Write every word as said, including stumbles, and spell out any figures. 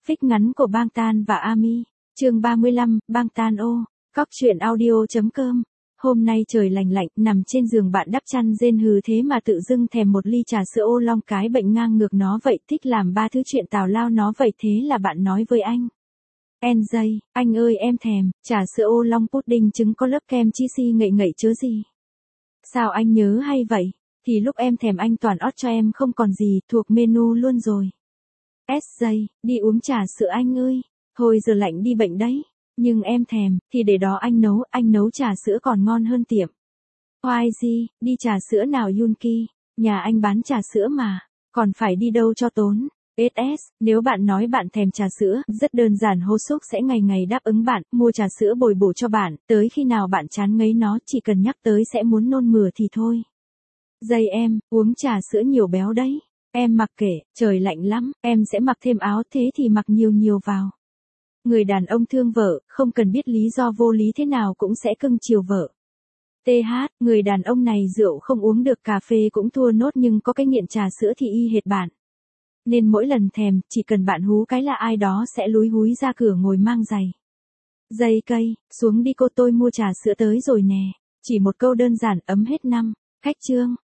Phích ngắn của Bang Tan và Ami. Chương ba mươi lăm, Bang Tan ô. Cóc truyện audio chấm com. Hôm nay trời lành lạnh, nằm trên giường bạn đắp chăn rên hừ thế mà tự dưng thèm một ly trà sữa ô long, cái bệnh ngang ngược nó vậy, thích làm ba thứ chuyện tào lao nó vậy, thế là bạn nói với anh. en gi, anh ơi em thèm, trà sữa ô long pudding trứng có lớp kem cheesy ngậy ngậy chớ gì. Sao anh nhớ hay vậy? Thì lúc em thèm anh toàn ót cho em không còn gì, thuộc menu luôn rồi. ét gi, đi uống trà sữa anh ơi. Thôi giờ lạnh đi bệnh đấy. Nhưng em thèm, thì để đó anh nấu, anh nấu trà sữa còn ngon hơn tiệm. oai gi, đi trà sữa nào Yunki, nhà anh bán trà sữa mà, còn phải đi đâu cho tốn. ét ét, nếu bạn nói bạn thèm trà sữa, rất đơn giản, Hosok sẽ ngày ngày đáp ứng bạn, mua trà sữa bồi bổ cho bạn, tới khi nào bạn chán ngấy nó, chỉ cần nhắc tới sẽ muốn nôn mửa thì thôi. Dây em, uống trà sữa nhiều béo đấy. Em mặc kệ, trời lạnh lắm, em sẽ mặc thêm áo, thế thì mặc nhiều nhiều vào. Người đàn ông thương vợ, không cần biết lý do vô lý thế nào cũng sẽ cưng chiều vợ. tê hát, người đàn ông này rượu không uống được, cà phê cũng thua nốt, nhưng có cái nghiện trà sữa thì y hệt bạn. Nên mỗi lần thèm, chỉ cần bạn hú cái là ai đó sẽ lúi húi ra cửa ngồi mang giày. Dây cây, xuống đi cô, tôi mua trà sữa tới rồi nè. Chỉ một câu đơn giản ấm hết năm. Khách chương.